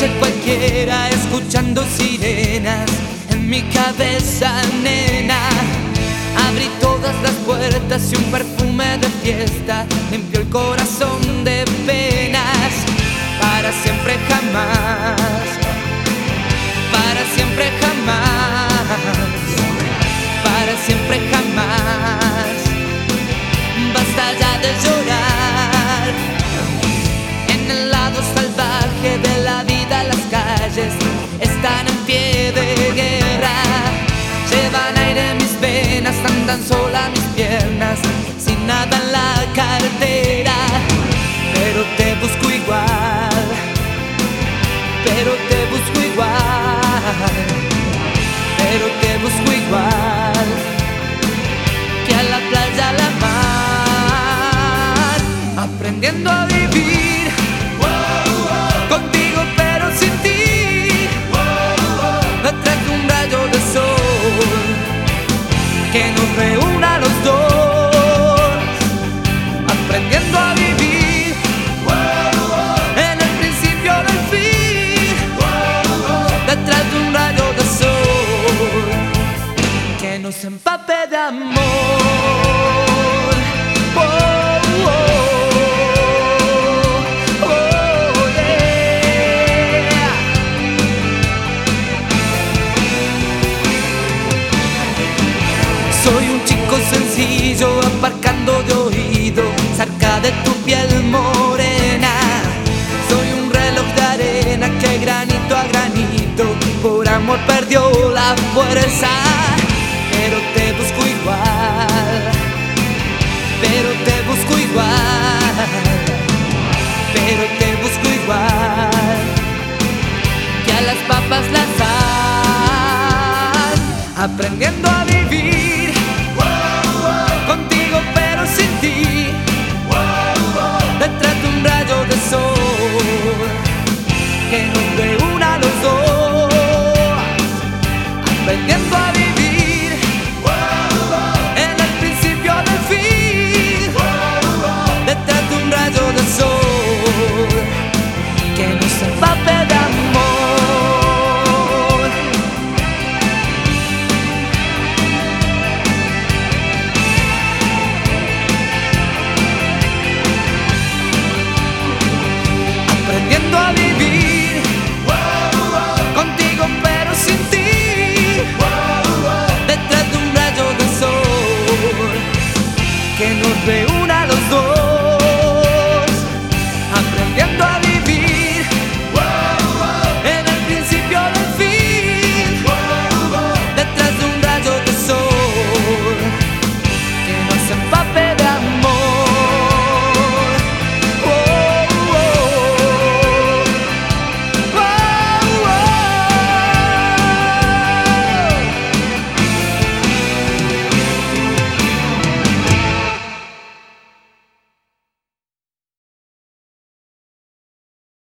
noche cualquiera, escuchando sirenas en mi cabeza, nena. Abrí todas las puertas y un perfume de fiesta limpió el corazón de penas. Para siempre jamás, para siempre jamás, para siempre jamás. Basta ya de llorar. En el lado salvaje de la vida las calles están en pie de guerra. Llevan aire mis venas, andan solas mis piernas, sin nada en la cartera. Pero te busco igual, pero te busco igual, pero te busco igual que a la playa, a la mar. Aprendiendo a vivir contigo pero sin ti, detrás de un rayo de sol que nos reúna a los dos. Aprendiendo a vivir en el principio del fin, detrás de un rayo de sol que nos empape de amor. Soy un chico sencillo aparcando de oído cerca de tu piel morena. Soy un reloj de arena que granito a granito por amor perdió la fuerza. Pero te busco igual, pero te busco igual, pero te busco igual que a las papas la sal. Aprendiendo a vivir contigo pero sin ti, detrás de un rayo de sol que nos reúna a los dos. Aprendiendo a vivir en el principio del fin, detrás de un rayo de sol que nos separa.